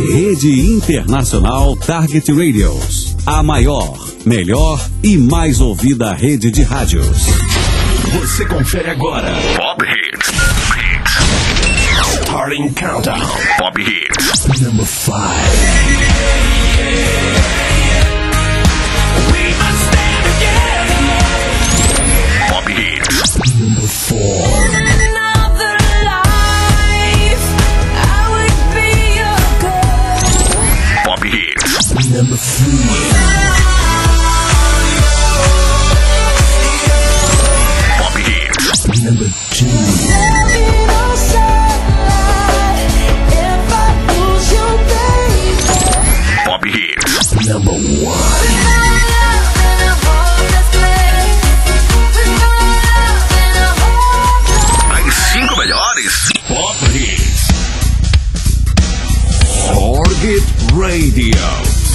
Rede Internacional Target Radios. A maior, melhor e mais ouvida rede de rádios. Você confere agora Pop Hits. Starting Countdown. Pop Hits. Number 5. We must stand together. Pop Hits. Number 4. Number 3. Pop Hits. Number 2. Pop Hits. Number 1. As 5 melhores Pop Hits. Target Radio.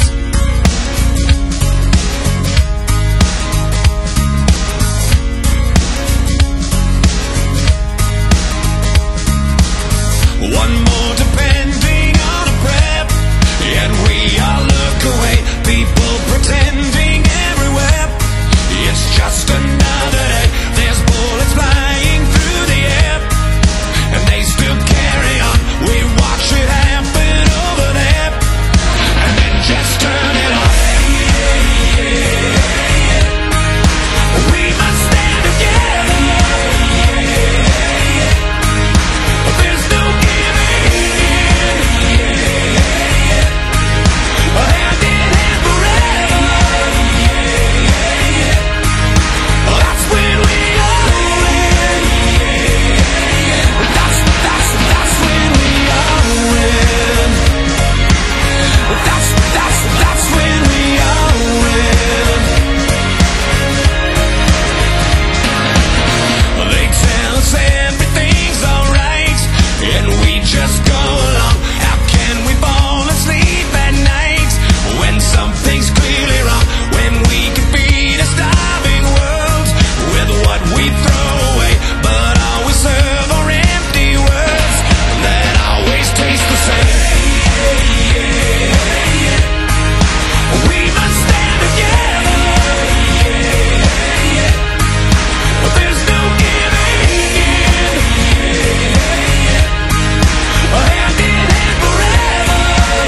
One more depending on a prep, and we all look away. People pretending everywhere. It's just another day. There's bullets flying through the air, and they still carry on. We watch it happen over there, and then just turn it off. We must stand together. There's no just go along. How can we fall asleep at night when something's clearly wrong? When we can feed a starving world with what we throw away, but all we serve are empty words that always taste the same. We must stand together. There's no giving in. Hand in hand forever.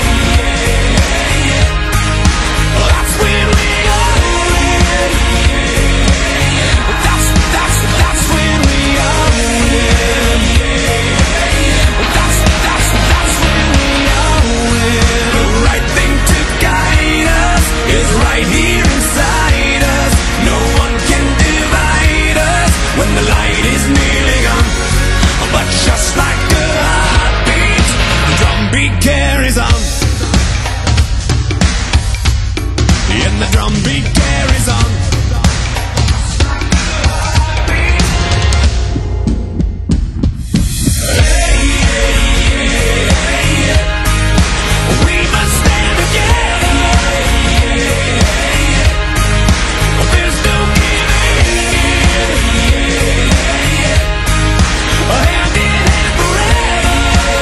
That's when we all win. That's when we all win. That's when we all win. The right thing to guide us is right here inside us. No one can divide us when the light is nearly gone. But just like a heartbeat, the drumbeat carries on. And the drumbeat carries on. We must stand together. There's no giving in. Hand in hand forever.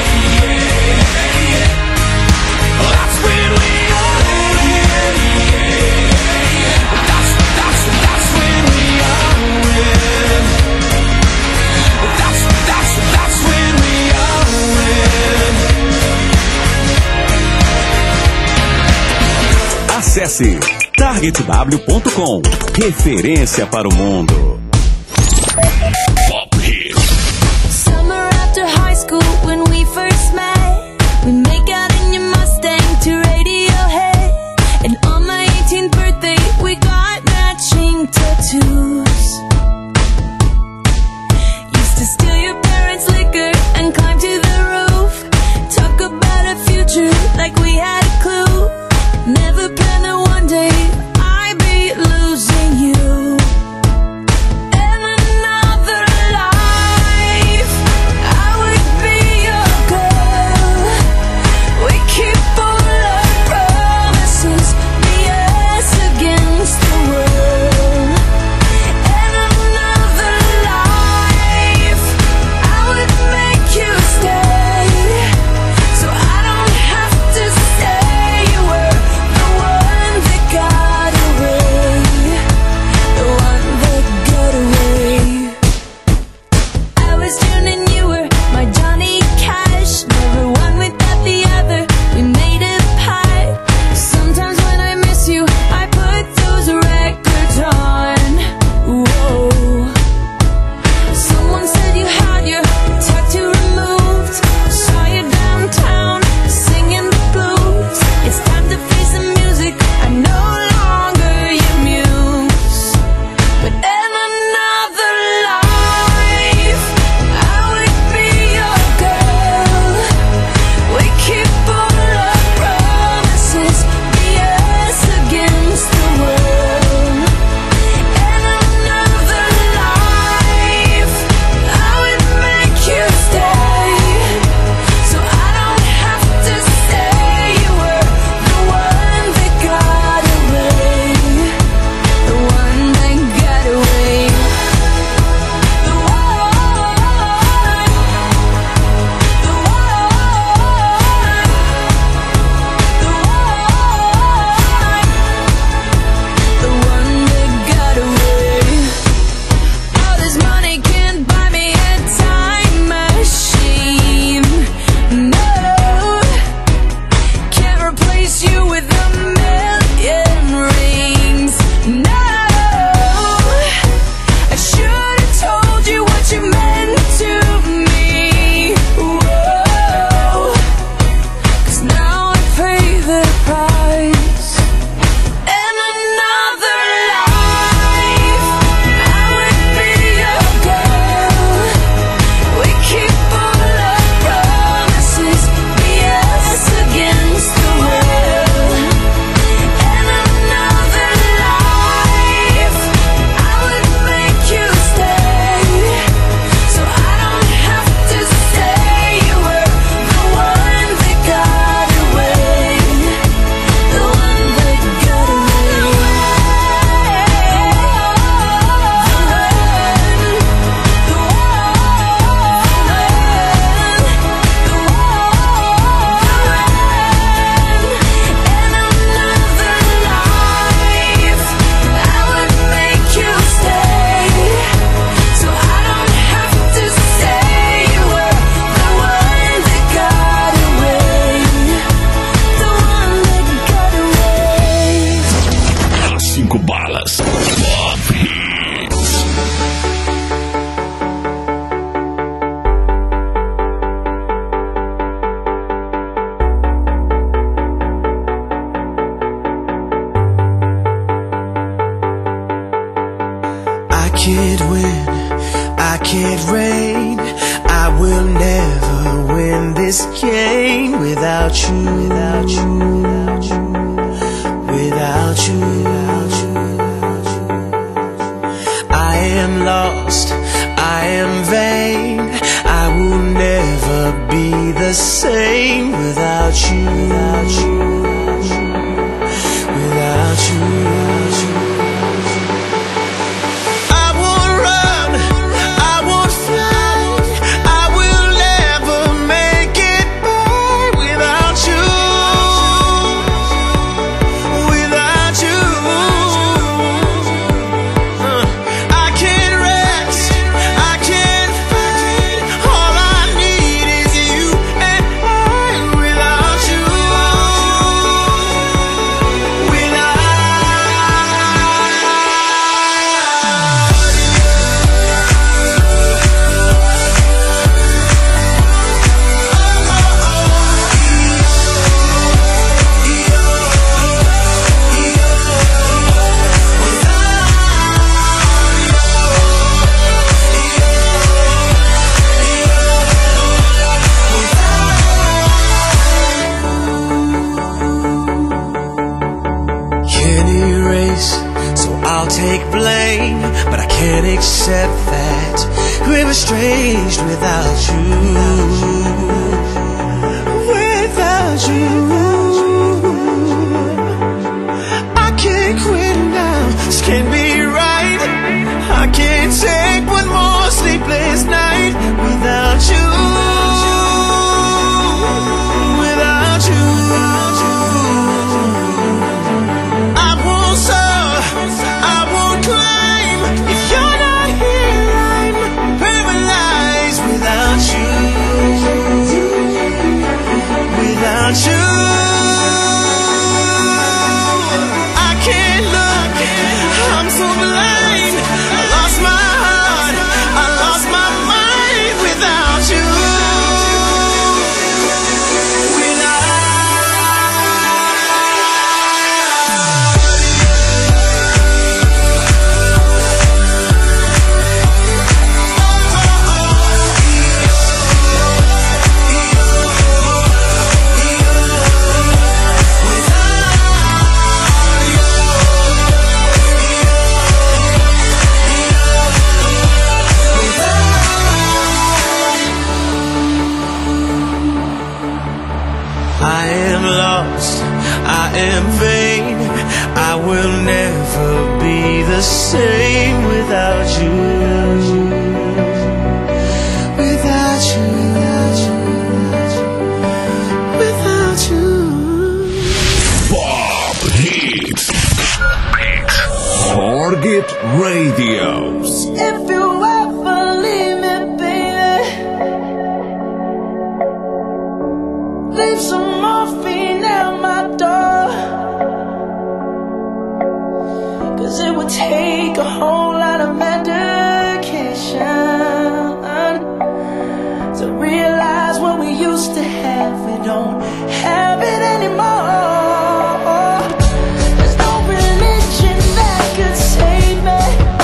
That's when we all win. That's when we all win. That's when we all win. Acesse targetw.com. Referência para o mundo. Pop Hits. Summer after high school when we first met, we make out in your Mustang to Radiohead. And on my 18th birthday we got matching tattoos. Used to steal your parents' liquor and climb to the roof. Talk about a future like we had a clue. Never planned that one day I'd be losing you. will never win this game without you, without you, without you, without you, without you. I am lost, I am vain, I will never be the same without you, without you, without you, without you. I won't run, I won't fly, I will never make it by without you, without you. I can't rest, I can't fight, all I need is you and I without you, can't erase, so I'll take blame, but I can't accept that we're estranged without you, without you. I can't quit now, this can't be right, I can't take one more sleepless night without you, without you. I won't soar, I won't climb, if you're not here I'm paralyzed without you, without you. I can't look, I'm so blind, I lost my heart, I lost my mind without you, I am lost, I am vain, I will never be the same without you, without you, without you, without you. Pop Hits. Target Radios. If you ever leave me, baby, leave some morphine at my door, 'cause it would take a whole lot of medication to realize what we used to have, we don't have it anymore. There's no religion that could save me,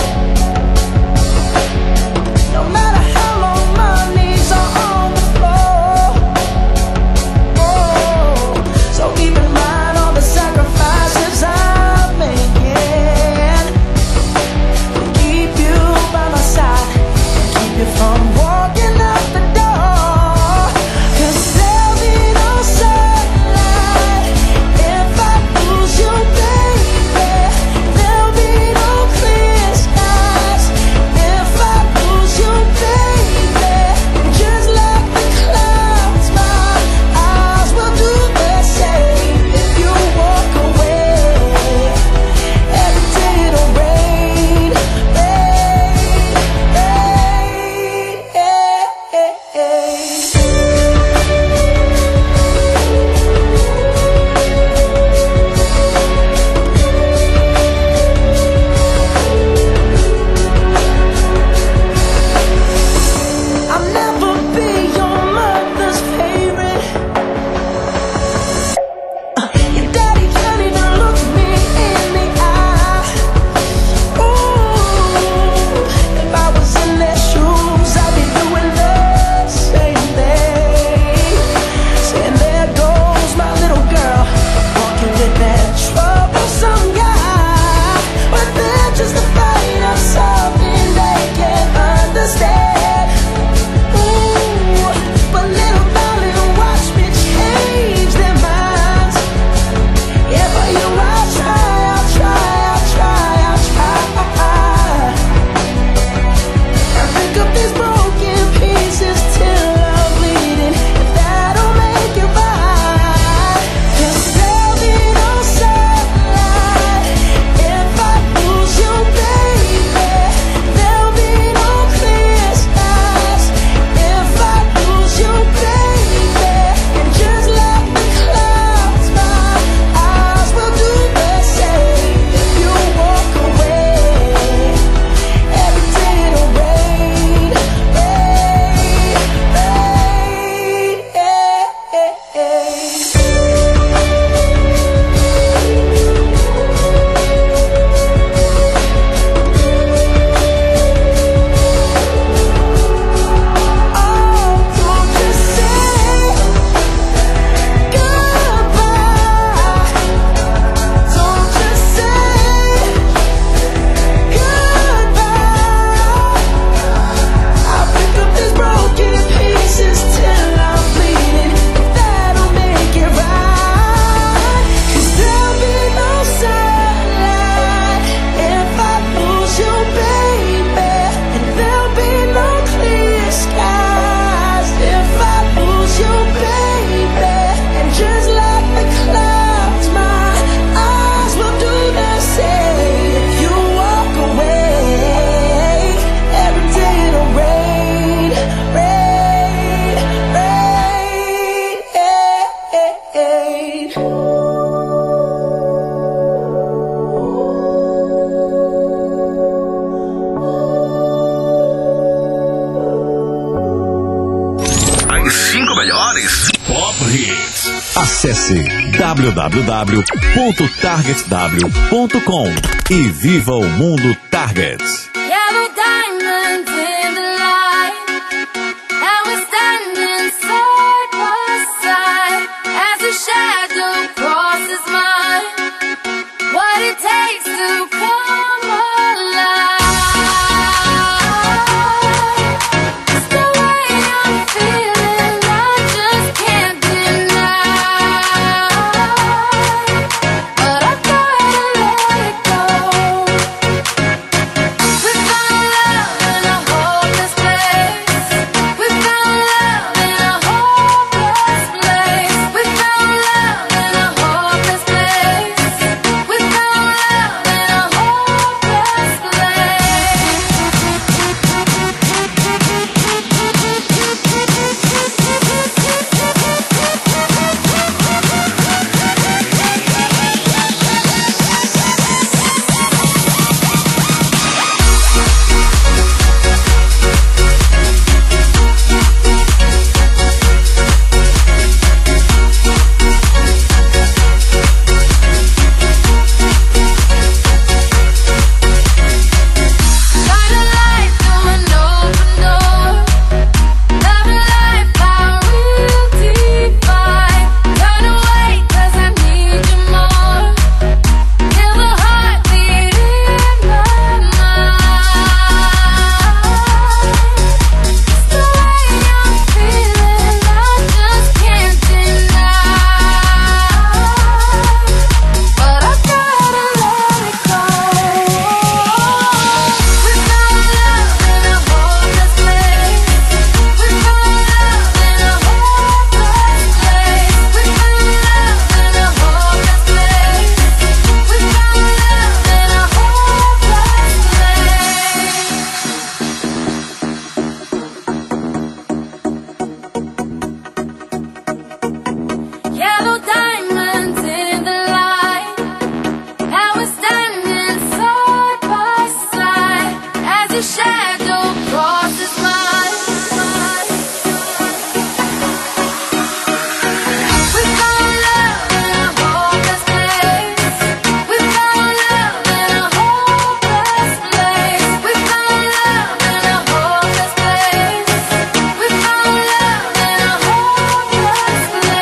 no matter how long my knees are on the floor. So keep in mind all the sacrifices I'm making to keep you by my side and keep you from walking out the door. 'Cause there'll be no sunlight if I lose you, baby. There'll be no clear skies if I lose you, baby. Just like the clouds, my eyes will do the same. If you walk away, every day it'll rain, rain, rain. I'll never be your mother's favorite. Your daddy can't even look me in the eye. Ooh, if I was in their shoes, I'd be doing the same. Os 5 melhores Pop Hits. Acesse www.targetw.com e viva o mundo Target. Yellow diamonds in the light, and we're standing side by side as a shadow crosses mine. What it takes to come alive. It's the way I'm feeling, I just can't deny. But I've gotta let it go. We found love in a hopeless place. We found love in a hopeless place. We found love in a hopeless place. We found love in a hopeless shine a light through an open door. Love and life are real divine. Turn away 'cause I need you more. Feel the heartbeat in my mind. It's the way I'm feeling, I just can't deny. But I've gotta let it go. We found love in a hopeless place. We found love in a hopeless place. We found love in a hopeless place. We found love in a hopeless place. Yellow diamonds in the light, and we're standing side by side as your shadow crosses mine. We found love in a hopeless place. We found love in a hopeless place. We found love in a hopeless place. We found love in a hopeless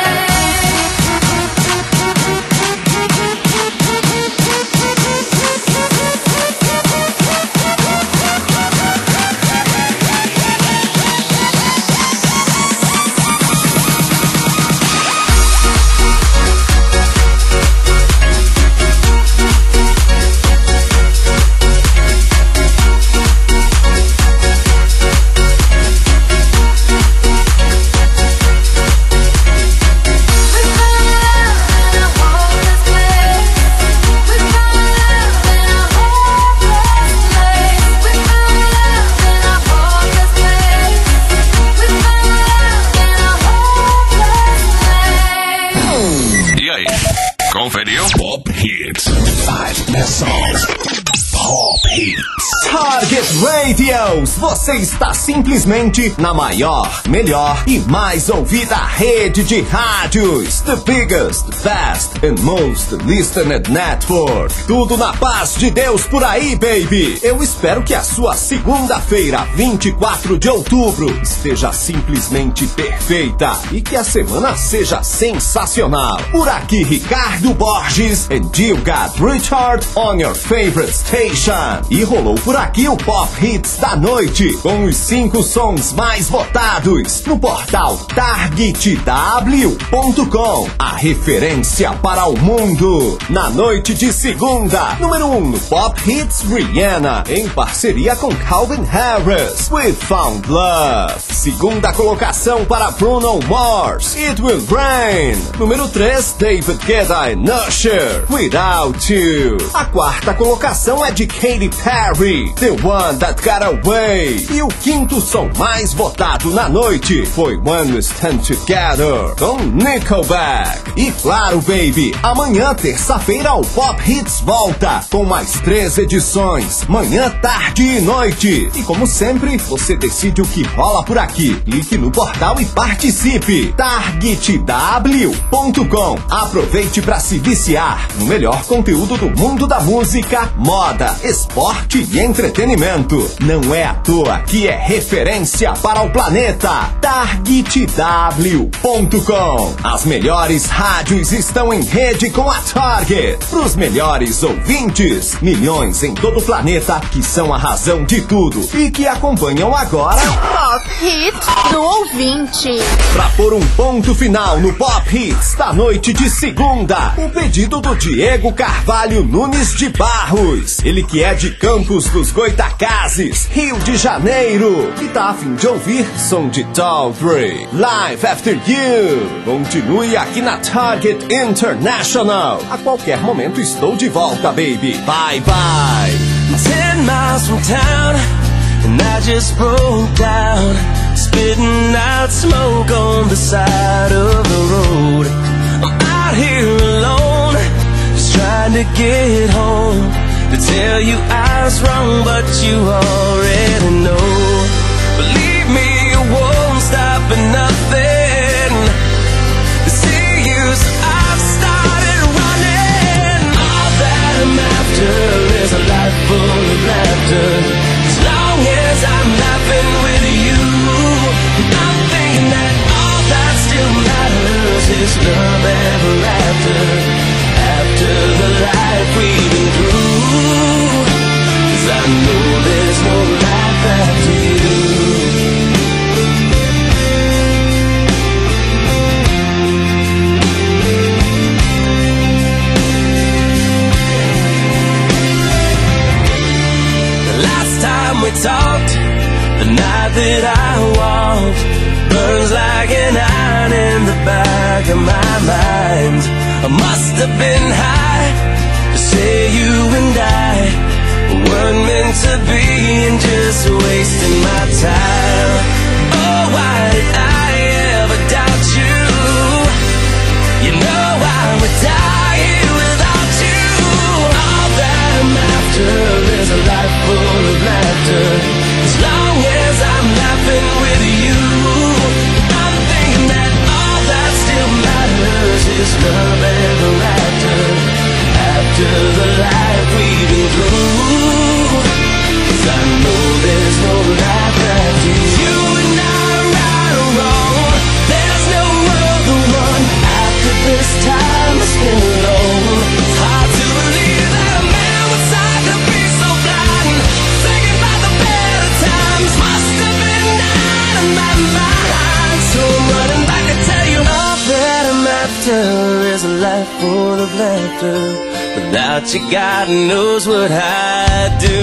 E aí, conferiu? Pop Hits. 5 best songs. Pop Hits. Target Radios, você está simplesmente na maior, melhor e mais ouvida rede de rádios. The biggest, best and most listened network. Tudo na paz de Deus por aí, baby. Eu espero que a sua segunda-feira, 24 de outubro, esteja simplesmente perfeita e que a semana seja sensacional. Por aqui, Ricardo Borges and you got Richard on your favorite station. E rolou por aqui o Pop Hits da noite, com os 5 sons mais votados no portal targetw.com, a referência para o mundo. Na noite de segunda, número 1 no Pop Hits, Rihanna, em parceria com Calvin Harris, with Found Love. Segunda colocação para Bruno Mars, It Will Rain. Número 3, David Guetta e Usher, Without You. A quarta colocação é de Katy Perry, The One That Got Get Away. E o quinto som mais votado na noite foi When We Stand Together, com Nickelback. E claro, baby, amanhã, terça-feira, o Pop Hits volta com mais 3 edições, manhã, tarde e noite. E como sempre, você decide o que rola por aqui. Clique no portal e participe. targetw.com. Aproveite para se viciar no melhor conteúdo do mundo da música, moda, esporte e entretenimento. Não é à toa que é referência para o planeta. targetw.com. As melhores rádios estão em rede com a Target. Para os melhores ouvintes, milhões em todo o planeta que são a razão de tudo e que acompanham agora Pop Hits do ouvinte. Pra pôr um ponto final no Pop Hits da noite de segunda, o pedido do Diego Carvalho Nunes de Barros. Ele que é de Campos dos Goitacazes, Rio de Janeiro, e tá a fim de ouvir som de Talltree, Life After You. Continue aqui na Target International. A qualquer momento estou de volta, baby. Bye, bye. 10 miles from town, and I just broke down, spitting out smoke on the side of the road. I'm out here alone, just trying to get home, to tell you I was wrong, but you already know. Believe me, it won't stop at nothing to see you, so I've started running. All that I'm after is a life full of laughter. As long as I'm laughing with you, I'm thinking that all that still matters is love ever after. After the life we've been through, 'cause I know there's no life after you. We talked, the night that I walked burns like an iron in the back of my mind. I must have been high to say you and I weren't meant to be and just wasting my time. Oh, why did I ever doubt you? You know I would die here without you. All that I'm after is a life full of laughter. As long as I'm laughing with you, I'm thinking that all that still matters is love ever after. After the life we've been through, 'cause I know there's no life after you. And I'm right or wrong, there's no other one after this time I spent alone. It's hard to believe that a man would decide to be so blind, thinking about the better times. Must have been out of my mind, so I'm running back to tell you all that I'm after is a life full of laughter. Without you, God knows what I'd do.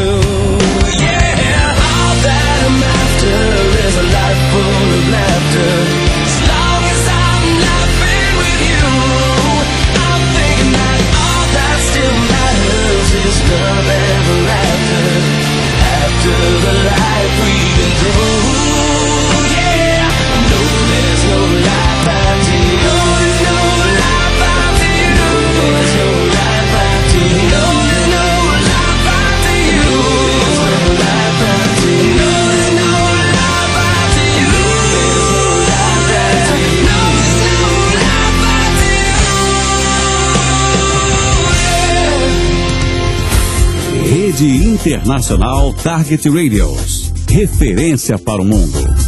Yeah, all that I'm after is a life full of laughter. As long as I'm laughing with you, I'm thinking that all that still matters is love ever after. After the life we've been through, yeah, I know there's no life after you. There's no life after you. There's no life after you. No, there's no life after you. There's no life after you. No, there's no life after you. There's no life after you. No, there's no life after you. Rede Internacional Target Radios. Referência para o mundo.